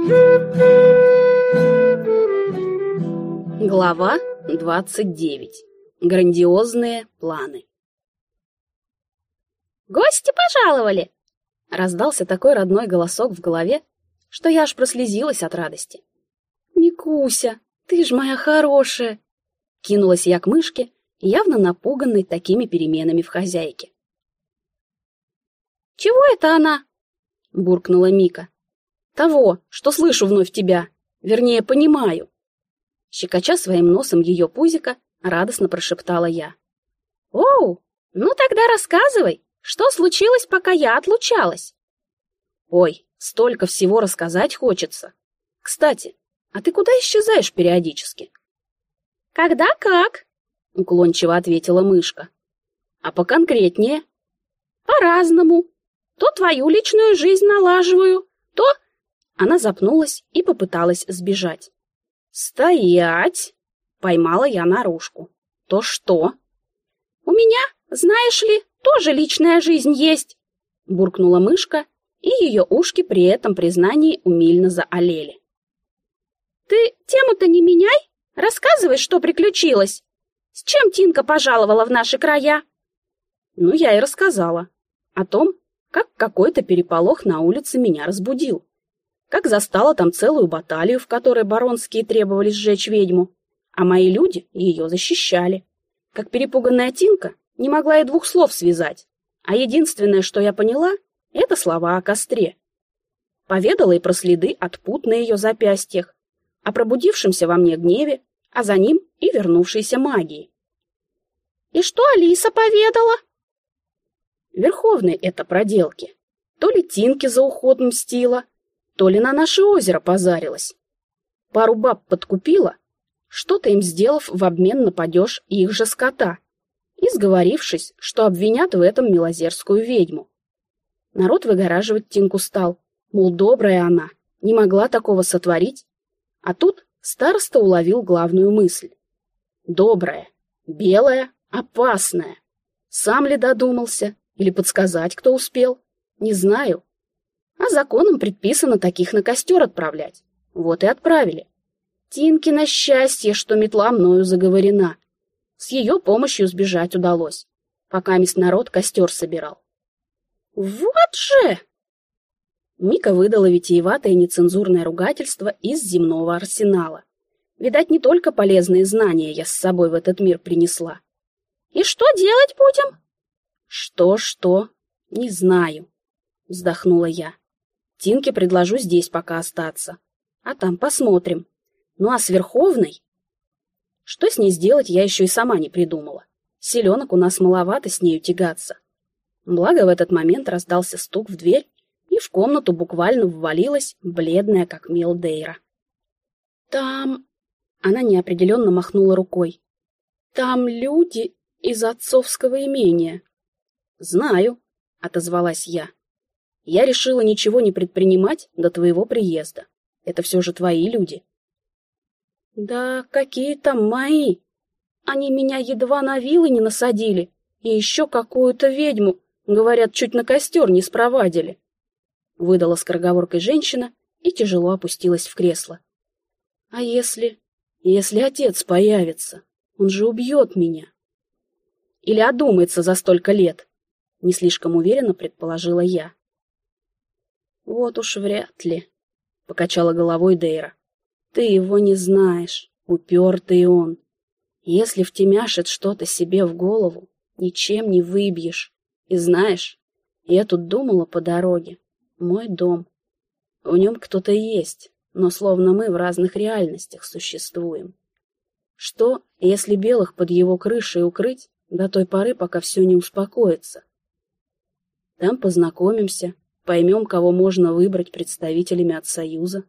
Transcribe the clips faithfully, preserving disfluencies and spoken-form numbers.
Глава двадцать девять. Грандиозные планы. «Гости пожаловали!» Раздался такой родной голосок в голове, что я аж прослезилась от радости. «Микуся, ты ж моя хорошая!» Кинулась я к мышке, явно напуганной такими переменами в хозяйке. «Чего это она?» — буркнула Мика. «Того, что слышу вновь тебя, вернее, понимаю». Щекоча своим носом ее пузико, радостно прошептала я. «Оу, ну тогда рассказывай, что случилось, пока я отлучалась?» «Ой, столько всего рассказать хочется. Кстати, а ты куда исчезаешь периодически?» «Когда как?» — уклончиво ответила мышка. «А поконкретнее?» «По-разному. То твою личную жизнь налаживаю, то...» Она запнулась и попыталась сбежать. «Стоять!» — поймала я наружку. «То что?» «У меня, знаешь ли, тоже личная жизнь есть!» — буркнула мышка, и ее ушки при этом признании умильно заолели. «Ты тему-то не меняй! Рассказывай, что приключилось! С чем Тинка пожаловала в наши края?» Ну, я и рассказала. О том, как какой-то переполох на улице меня разбудил. Как застала там целую баталию, в которой баронские требовали сжечь ведьму, а мои люди ее защищали. Как перепуганная Тинка не могла и двух слов связать, а единственное, что я поняла, это слова о костре. Поведала и про следы от пут на ее запястьях, о пробудившемся во мне гневе, а за ним и вернувшейся магии. «И что Алиса поведала?» Верховной это проделки. То ли Тинке за уход мстила, то ли на наше озеро позарилась. Пару баб подкупила, что-то им сделав в обмен на падеж их же скота, и сговорившись, что обвинят в этом милозерскую ведьму. Народ выгораживать Тинку стал, мол, добрая она, не могла такого сотворить. А тут староста уловил главную мысль. Добрая, белая, опасная. Сам ли додумался, или подсказать, кто успел, не знаю. А законом предписано таких на костер отправлять. Вот и отправили. Тинкино счастье, что метла мною заговорена. С ее помощью сбежать удалось, пока месть народ костер собирал. Вот же! Мика выдала витиеватое нецензурное ругательство из земного арсенала. Видать, не только полезные знания я с собой в этот мир принесла. И что делать будем? Что-что? Не знаю, вздохнула я. Тинке предложу здесь пока остаться, а там посмотрим. Ну а с Верховной? Что с ней сделать, я еще и сама не придумала. Селенок у нас маловато с нею тягаться. Благо в этот момент раздался стук в дверь, и в комнату буквально ввалилась бледная, как мел, Дейра. «Там...» — она неопределенно махнула рукой. «Там люди из отцовского имения». «Знаю», — отозвалась я. «Я решила ничего не предпринимать до твоего приезда. Это все же твои люди». «Да какие там мои? Они меня едва на вилы не насадили, и еще какую-то ведьму, говорят, чуть на костер не спровадили», — выдала скороговоркой женщина и тяжело опустилась в кресло. «А если... если отец появится? Он же убьет меня». «Или одумается за столько лет», — не слишком уверенно предположила я. «Вот уж вряд ли», — покачала головой Дейра. «Ты его не знаешь, упертый он. Если втемяшит что-то себе в голову, ничем не выбьешь. И знаешь, я тут думала по дороге. Мой дом. В нем кто-то есть, но словно мы в разных реальностях существуем. Что, если белых под его крышей укрыть до той поры, пока все не успокоится? Там познакомимся, поймем, кого можно выбрать представителями от Союза.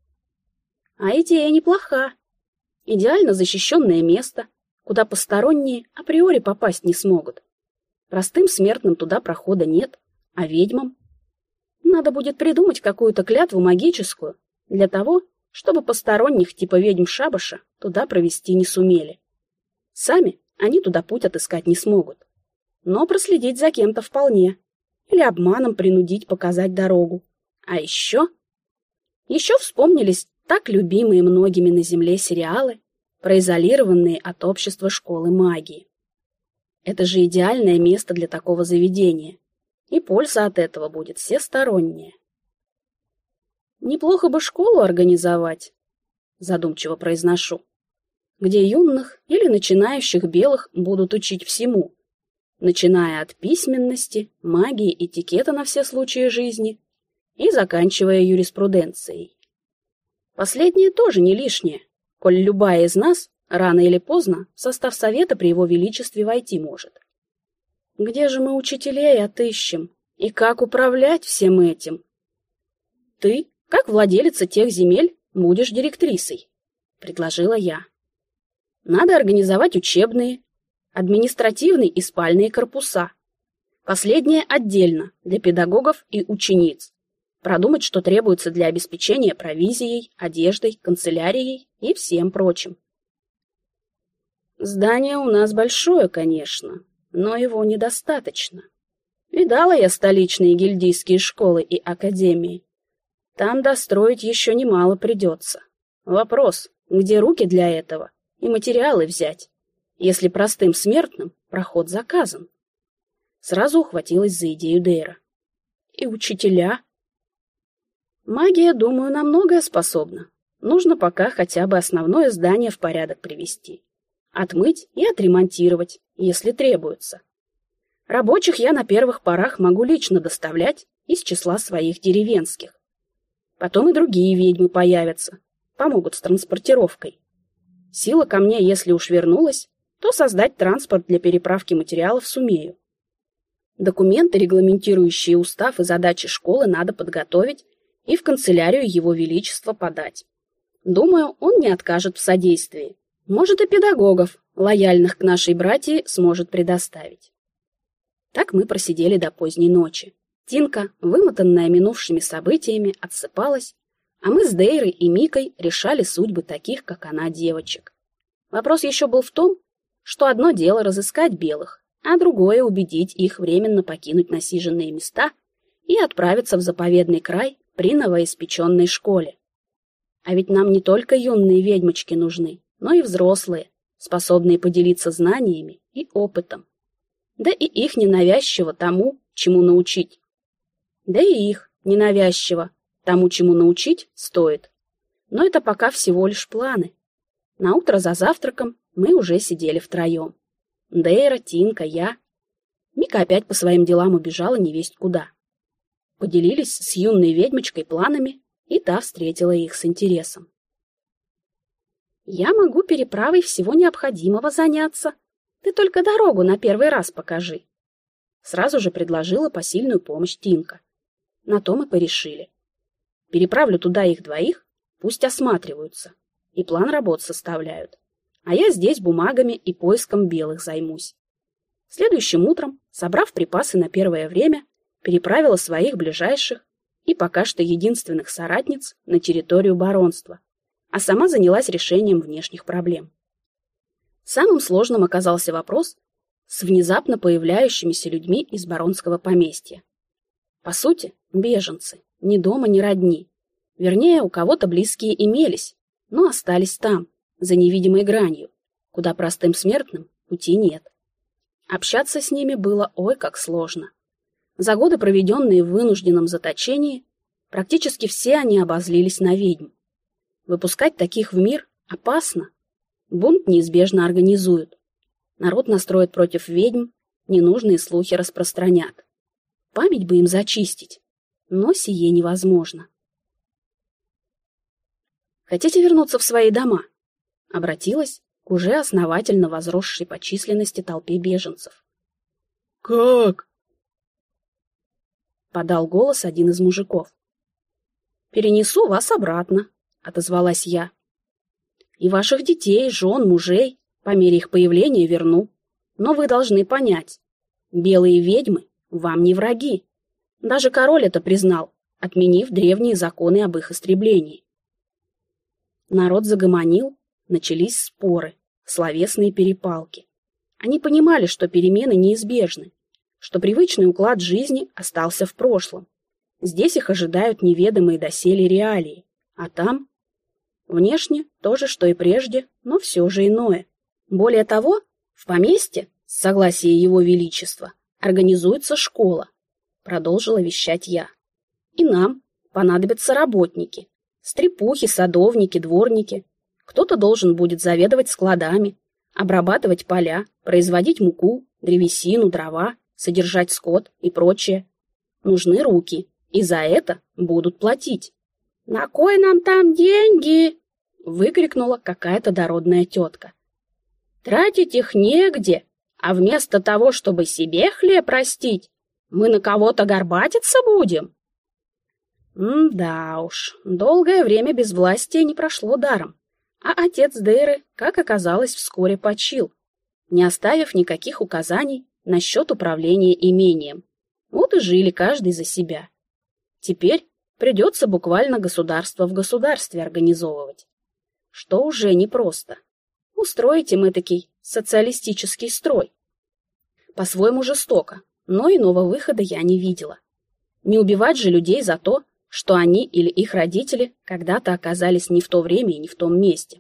А идея неплоха. Идеально защищенное место, куда посторонние априори попасть не смогут. Простым смертным туда прохода нет, а ведьмам надо будет придумать какую-то клятву магическую для того, чтобы посторонних типа ведьм Шабаша туда провести не сумели. Сами они туда путь отыскать не смогут. Но проследить за кем-то вполне. Или обманом принудить показать дорогу. А еще... Еще вспомнились так любимые многими на Земле сериалы, произолированные от общества школы магии. Это же идеальное место для такого заведения, и польза от этого будет всесторонняя. Неплохо бы школу организовать, задумчиво произношу, где юных или начинающих белых будут учить всему, начиная от письменности, магии, этикета на все случаи жизни и заканчивая юриспруденцией. Последнее тоже не лишнее, коль любая из нас рано или поздно в состав совета при его величестве войти может. Где же мы учителей отыщем? И как управлять всем этим? Ты, как владелица тех земель, будешь директрисой, предложила я. Надо организовать учебные, административные и спальные корпуса. Последнее отдельно, для педагогов и учениц. Продумать, что требуется для обеспечения провизией, одеждой, канцелярией и всем прочим. Здание у нас большое, конечно, но его недостаточно. Видала я столичные гильдийские школы и академии. Там достроить еще немало придется. Вопрос, где руки для этого и материалы взять, если простым смертным проход заказан? Сразу ухватилась за идею Дейра. И учителя? Магия, думаю, на многое способна. Нужно пока хотя бы основное здание в порядок привести. Отмыть и отремонтировать, если требуется. Рабочих я на первых порах могу лично доставлять из числа своих деревенских. Потом и другие ведьмы появятся, помогут с транспортировкой. Сила ко мне, если уж вернулась, то создать транспорт для переправки материалов сумею. Документы, регламентирующие устав и задачи школы, надо подготовить и в канцелярию Его Величества подать. Думаю, он не откажет в содействии. Может, и педагогов, лояльных к нашей братии, сможет предоставить. Так мы просидели до поздней ночи. Тинка, вымотанная минувшими событиями, отсыпалась, а мы с Дейрой и Микой решали судьбы таких, как она, девочек. Вопрос еще был в том, что одно дело разыскать белых, а другое — убедить их временно покинуть насиженные места и отправиться в заповедный край при новоиспеченной школе. А ведь нам не только юные ведьмочки нужны, но и взрослые, способные поделиться знаниями и опытом. Да и их ненавязчиво тому, чему научить. Да и их ненавязчиво тому, чему научить, стоит. Но это пока всего лишь планы. Наутро за завтраком мы уже сидели втроем. Дейра, Тинка, я. Мика опять по своим делам убежала невесть куда. Поделились с юной ведьмочкой планами, и та встретила их с интересом. «Я могу переправой всего необходимого заняться. Ты только дорогу на первый раз покажи». Сразу же предложила посильную помощь Тинка. На то мы порешили. Переправлю туда их двоих, пусть осматриваются, и план работ составляют. А я здесь бумагами и поиском белых займусь. Следующим утром, собрав припасы на первое время, переправила своих ближайших и пока что единственных соратниц на территорию баронства, а сама занялась решением внешних проблем. Самым сложным оказался вопрос с внезапно появляющимися людьми из баронского поместья. По сути, беженцы, ни дома, ни родни. Вернее, у кого-то близкие имелись, но остались там, за невидимой гранью, куда простым смертным пути нет. Общаться с ними было ой как сложно. За годы, проведенные в вынужденном заточении, практически все они обозлились на ведьм. Выпускать таких в мир опасно. Бунт неизбежно организуют. Народ настроит против ведьм, ненужные слухи распространят. Память бы им зачистить, но сие невозможно. «Хотите вернуться в свои дома?» Обратилась к уже основательно возросшей по численности толпе беженцев. «Как?» Подал голос один из мужиков. «Перенесу вас обратно», — отозвалась я. «И ваших детей, жен, мужей, по мере их появления, верну. Но вы должны понять, белые ведьмы вам не враги. Даже король это признал, отменив древние законы об их истреблении». Народ загомонил, начались споры, словесные перепалки. Они понимали, что перемены неизбежны, что привычный уклад жизни остался в прошлом. Здесь их ожидают неведомые доселе реалии, А там? Внешне то же, что и прежде, но все же иное. Более того, в поместье, с согласия Его Величества, организуется школа, продолжила вещать я. И нам понадобятся работники, стрепухи, садовники, дворники. Кто-то должен будет заведовать складами, обрабатывать поля, производить муку, древесину, дрова, содержать скот и прочее. Нужны руки, и за это будут платить. «На кой нам там деньги?» — выкрикнула какая-то дородная тетка. «Тратить их негде, а вместо того, чтобы себе хлеб растить, мы на кого-то горбатиться будем?» М-да уж, долгое время безвластия не прошло даром, а отец Дейры, как оказалось, вскоре почил, не оставив никаких указаний насчет управления имением. Вот и жили каждый за себя. Теперь придется буквально государство в государстве организовывать, что уже непросто. Устроить им этакий социалистический строй. По-своему жестоко, но иного выхода я не видела. Не убивать же людей за то, что они или их родители когда-то оказались не в то время и не в том месте.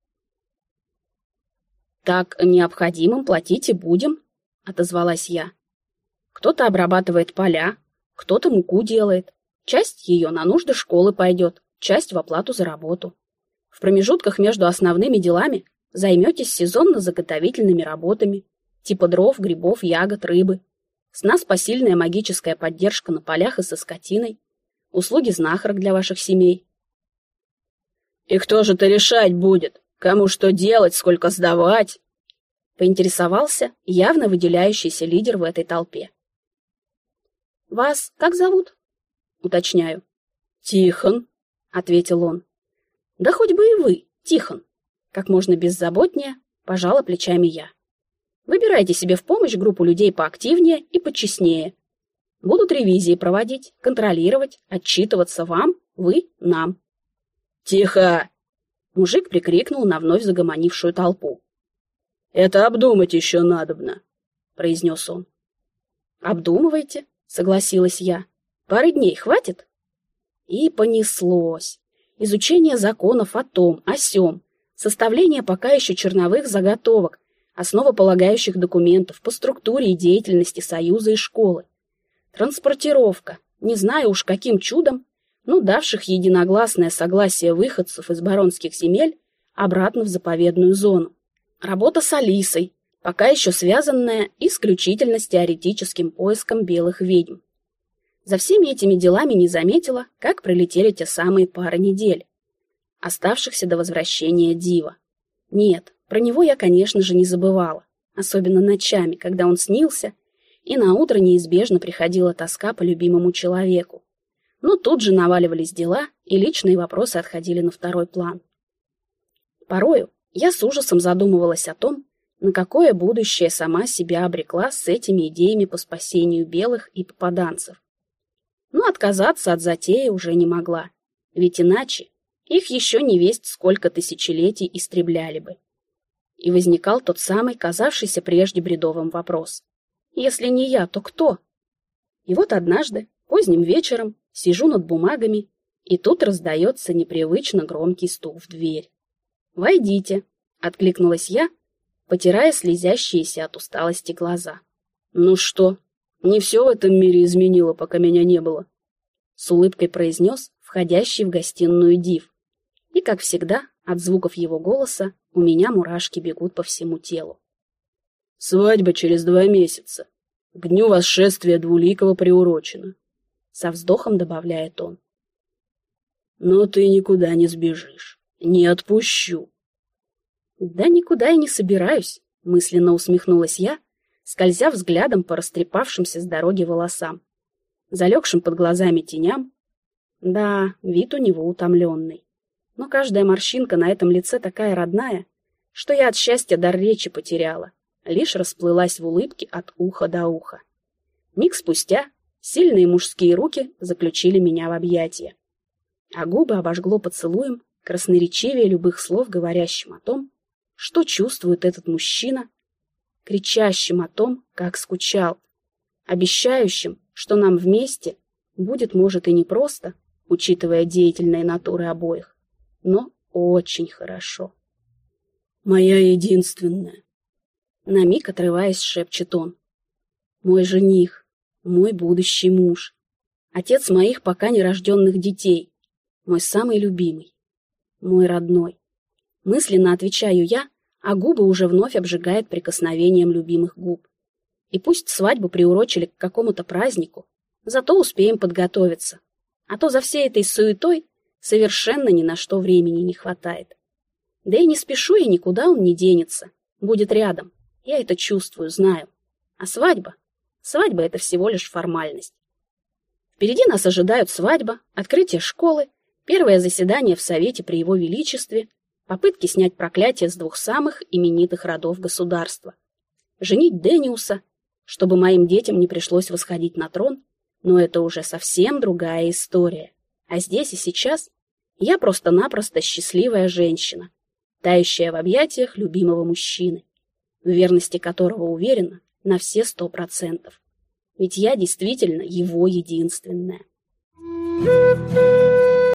«Так необходимым платить и будем», — отозвалась я. «Кто-то обрабатывает поля, кто-то муку делает. Часть ее на нужды школы пойдет, часть в оплату за работу. В промежутках между основными делами займетесь сезонно-заготовительными работами, типа дров, грибов, ягод, рыбы. С нас посильная магическая поддержка на полях и со скотиной, услуги знахарок для ваших семей». «И кто же-то решать будет, кому что делать, сколько сдавать?» — поинтересовался явно выделяющийся лидер в этой толпе. «Вас как зовут?» — уточняю. «Тихон», — ответил он. «Да хоть бы и вы, Тихон», — как можно беззаботнее пожала плечами я. «Выбирайте себе в помощь группу людей поактивнее и почестнее. Будут ревизии проводить, контролировать, отчитываться вам, вы, нам». «Тихо!» — мужик прикрикнул на вновь загомонившую толпу. «Это обдумать еще надобно», — произнес он. «Обдумывайте», — согласилась я. «Пары дней хватит?» И понеслось. Изучение законов о том, о сём, составление пока еще черновых заготовок, основополагающих документов по структуре и деятельности Союза и школы. Транспортировка, не знаю уж каким чудом, но давших единогласное согласие выходцев из баронских земель обратно в заповедную зону. Работа с Алисой, пока еще связанная исключительно с теоретическим поиском белых ведьм. За всеми этими делами не заметила, как пролетели те самые пары недель, оставшихся до возвращения Дива. Нет, про него я, конечно же, не забывала, особенно ночами, когда он снился, и наутро неизбежно приходила тоска по любимому человеку. Но тут же наваливались дела, и личные вопросы отходили на второй план. Порою я с ужасом задумывалась о том, на какое будущее сама себя обрекла с этими идеями по спасению белых и попаданцев. Но отказаться от затеи уже не могла, ведь иначе их еще не весть сколько тысячелетий истребляли бы. И возникал тот самый, казавшийся прежде бредовым вопрос. Если не я, то кто? И вот однажды, поздним вечером, сижу над бумагами, и тут раздается непривычно громкий стук в дверь. «Войдите», — откликнулась я, потирая слезящиеся от усталости глаза. «Ну что, не все в этом мире изменило, пока меня не было», — с улыбкой произнес входящий в гостиную Див. И, как всегда, от звуков его голоса у меня мурашки бегут по всему телу. «Свадьба через два месяца. К дню восшествия Двуликого приурочена», — со вздохом добавляет он. «Но ты никуда не сбежишь. Не отпущу». «Да никуда и не собираюсь», — мысленно усмехнулась я, скользя взглядом по растрепавшимся с дороги волосам, залегшим под глазами теням. Да, вид у него утомленный. Но каждая морщинка на этом лице такая родная, что я от счастья дар речи потеряла, лишь расплылась в улыбке от уха до уха. Миг спустя сильные мужские руки заключили меня в объятия, а губы обожгло поцелуем, красноречивее любых слов, говорящим о том, что чувствует этот мужчина, кричащим о том, как скучал, обещающим, что нам вместе будет, может, и непросто, учитывая деятельные натуры обоих, но очень хорошо. Моя единственная. На миг отрываясь, шепчет он. Мой жених, мой будущий муж, отец моих пока нерожденных детей, мой самый любимый, мой родной. Мысленно отвечаю я, а губы уже вновь обжигает прикосновением любимых губ. И пусть свадьбу приурочили к какому-то празднику, зато успеем подготовиться, а то за всей этой суетой совершенно ни на что времени не хватает. Да и не спешу я, никуда он не денется, будет рядом, я это чувствую, знаю. А свадьба? Свадьба — это всего лишь формальность. Впереди нас ожидают свадьба, открытие школы, первое заседание в Совете при Его Величестве, попытки снять проклятие с двух самых именитых родов государства, женить Дэниуса, чтобы моим детям не пришлось восходить на трон, но это уже совсем другая история. А здесь и сейчас я просто-напросто счастливая женщина, тающая в объятиях любимого мужчины, в верности которого уверена на все сто процентов. Ведь я действительно его единственная.